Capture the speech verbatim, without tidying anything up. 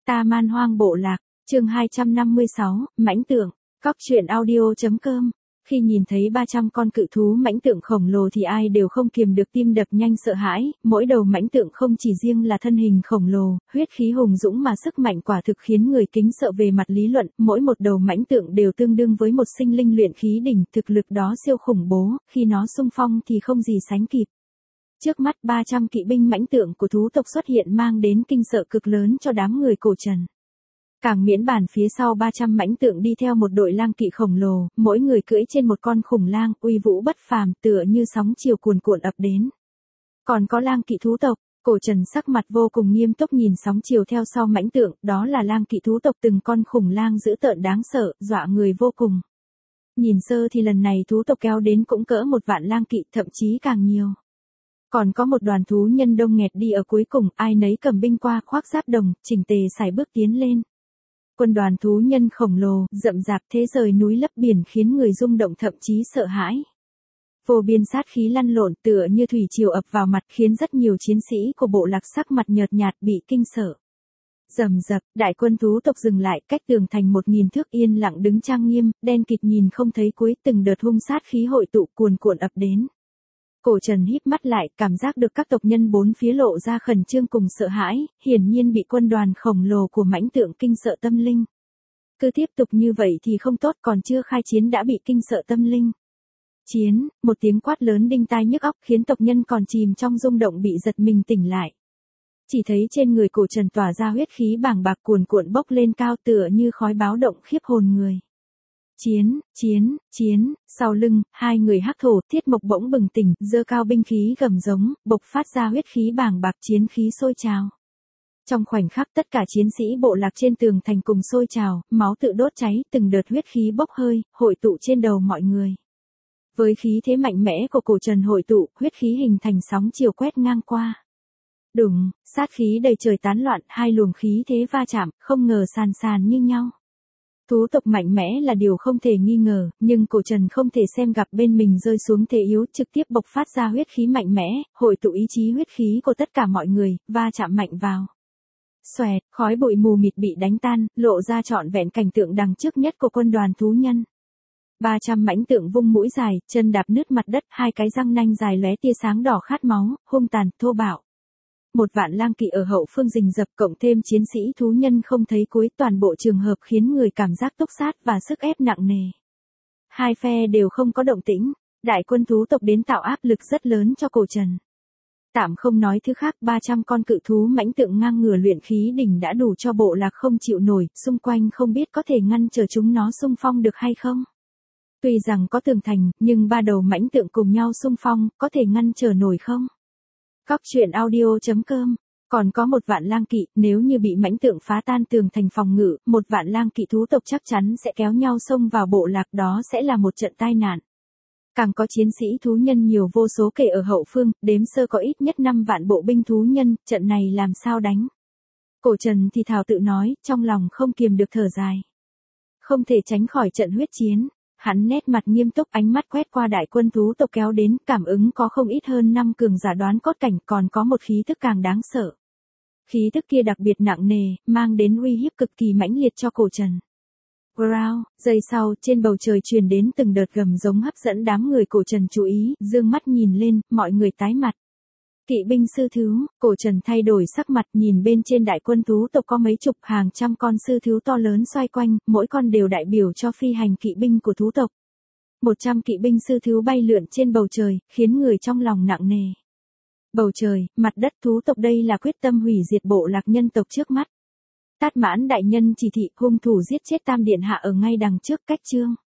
Ta man hoang bộ lạc, chương hai trăm năm mươi sáu, mãnh tượng, cóc truyện audio.com. Khi nhìn thấy ba trăm con cự thú mãnh tượng khổng lồ thì ai đều không kiềm được tim đập nhanh sợ hãi, mỗi đầu mãnh tượng không chỉ riêng là thân hình khổng lồ, huyết khí hùng dũng mà sức mạnh quả thực khiến người kính sợ về mặt lý luận, mỗi một đầu mãnh tượng đều tương đương với một sinh linh luyện khí đỉnh, thực lực đó siêu khủng bố, khi nó xung phong thì không gì sánh kịp. Trước mắt ba trăm kỵ binh mãnh tượng của thú tộc xuất hiện mang đến kinh sợ cực lớn cho đám người cổ trần. Càng miễn bàn phía sau ba trăm mãnh tượng đi theo một đội lang kỵ khổng lồ, mỗi người cưỡi trên một con khủng lang, uy vũ bất phàm, tựa như sóng chiều cuồn cuộn ập đến. Còn có lang kỵ thú tộc, cổ trần sắc mặt vô cùng nghiêm túc nhìn sóng chiều theo sau mãnh tượng, đó là lang kỵ thú tộc từng con khủng lang dữ tợn đáng sợ, dọa người vô cùng. Nhìn sơ thì lần này thú tộc kéo đến cũng cỡ một vạn lang kỵ, thậm chí càng nhiều. Còn có một đoàn thú nhân đông nghẹt đi ở cuối cùng, ai nấy cầm binh qua khoác giáp đồng, chỉnh tề sải bước tiến lên. Quân đoàn thú nhân khổng lồ, rậm rạp thế rời núi lấp biển khiến người rung động thậm chí sợ hãi. Vô biên sát khí lăn lộn tựa như thủy triều ập vào mặt khiến rất nhiều chiến sĩ của bộ lạc sắc mặt nhợt nhạt bị kinh sợ. Rầm rập, đại quân thú tộc dừng lại cách tường thành một nghìn thước yên lặng đứng trang nghiêm, đen kịt nhìn không thấy cuối, từng đợt hung sát khí hội tụ cuồn cuộn ập đến. Cổ trần híp mắt lại, cảm giác được các tộc nhân bốn phía lộ ra khẩn trương cùng sợ hãi, hiển nhiên bị quân đoàn khổng lồ của mãnh tượng kinh sợ tâm linh. Cứ tiếp tục như vậy thì không tốt, còn chưa khai chiến đã bị kinh sợ tâm linh. Chiến, một tiếng quát lớn đinh tai nhức óc khiến tộc nhân còn chìm trong rung động bị giật mình tỉnh lại. Chỉ thấy trên người cổ trần tỏa ra huyết khí bàng bạc cuồn cuộn bốc lên cao tựa như khói báo động khiếp hồn người. Chiến, chiến, chiến, sau lưng, hai người hắc thổ, Thiết Mộc bỗng bừng tỉnh, giơ cao binh khí gầm giống, bộc phát ra huyết khí bàng bạc, chiến khí sôi trào. Trong khoảnh khắc tất cả chiến sĩ bộ lạc trên tường thành cùng sôi trào, máu tự đốt cháy, từng đợt huyết khí bốc hơi, hội tụ trên đầu mọi người. Với khí thế mạnh mẽ của cổ trần hội tụ, huyết khí hình thành sóng chiều quét ngang qua. Đùng, sát khí đầy trời tán loạn, hai luồng khí thế va chạm, không ngờ sàn sàn như nhau. Thú tộc mạnh mẽ là điều không thể nghi ngờ, nhưng cổ trần không thể xem gặp bên mình rơi xuống thế yếu, trực tiếp bộc phát ra huyết khí mạnh mẽ, hội tụ ý chí huyết khí của tất cả mọi người, va chạm mạnh vào. Xoẹt, khói bụi mù mịt bị đánh tan, lộ ra trọn vẹn cảnh tượng đằng trước nhất của quân đoàn thú nhân. ba trăm mãnh tượng vung mũi dài, chân đạp nứt mặt đất, hai cái răng nanh dài lóe tia sáng đỏ khát máu, hung tàn, thô bạo. Một vạn lang kỵ ở hậu phương rình rập cộng thêm chiến sĩ thú nhân không thấy cuối, toàn bộ trường hợp khiến người cảm giác túc sát và sức ép nặng nề. Hai phe đều không có động tĩnh, đại quân thú tộc đến tạo áp lực rất lớn cho cổ trần. Tạm không nói thứ khác, ba trăm con cự thú mãnh tượng ngang ngửa luyện khí đỉnh đã đủ cho bộ lạc không chịu nổi, xung quanh không biết có thể ngăn trở chúng nó xung phong được hay không. Tuy rằng có tường thành, nhưng ba đầu mãnh tượng cùng nhau xung phong, có thể ngăn trở nổi không? Cóc truyện audio.com. Còn có một vạn lang kỵ, nếu như bị mãnh tượng phá tan tường thành phòng ngự, một vạn lang kỵ thú tộc chắc chắn sẽ kéo nhau xông vào bộ lạc, đó sẽ là một trận tai nạn. Càng có chiến sĩ thú nhân nhiều vô số kể ở hậu phương, đếm sơ có ít nhất năm vạn bộ binh thú nhân, trận này làm sao đánh? Cổ trần thì thào tự nói, trong lòng không kiềm được thở dài. Không thể tránh khỏi trận huyết chiến. Hắn nét mặt nghiêm túc, ánh mắt quét qua đại quân thú tộc kéo đến, cảm ứng có không ít hơn năm cường giả đoán cốt cảnh, còn có một khí tức càng đáng sợ. Khí tức kia đặc biệt nặng nề, mang đến uy hiếp cực kỳ mãnh liệt cho cổ trần. Growl, giây sau, trên bầu trời truyền đến từng đợt gầm giống hấp dẫn đám người cổ trần chú ý, dương mắt nhìn lên, mọi người tái mặt. Kỵ binh sư thú, cổ trần thay đổi sắc mặt, nhìn bên trên đại quân thú tộc có mấy chục hàng trăm con sư thú to lớn xoay quanh, mỗi con đều đại biểu cho phi hành kỵ binh của thú tộc. Một trăm kỵ binh sư thú bay lượn trên bầu trời, khiến người trong lòng nặng nề. Bầu trời, mặt đất thú tộc đây là quyết tâm hủy diệt bộ lạc nhân tộc trước mắt. Tát Mãn đại nhân chỉ thị hung thủ giết chết Tam điện hạ ở ngay đằng trước cách chương.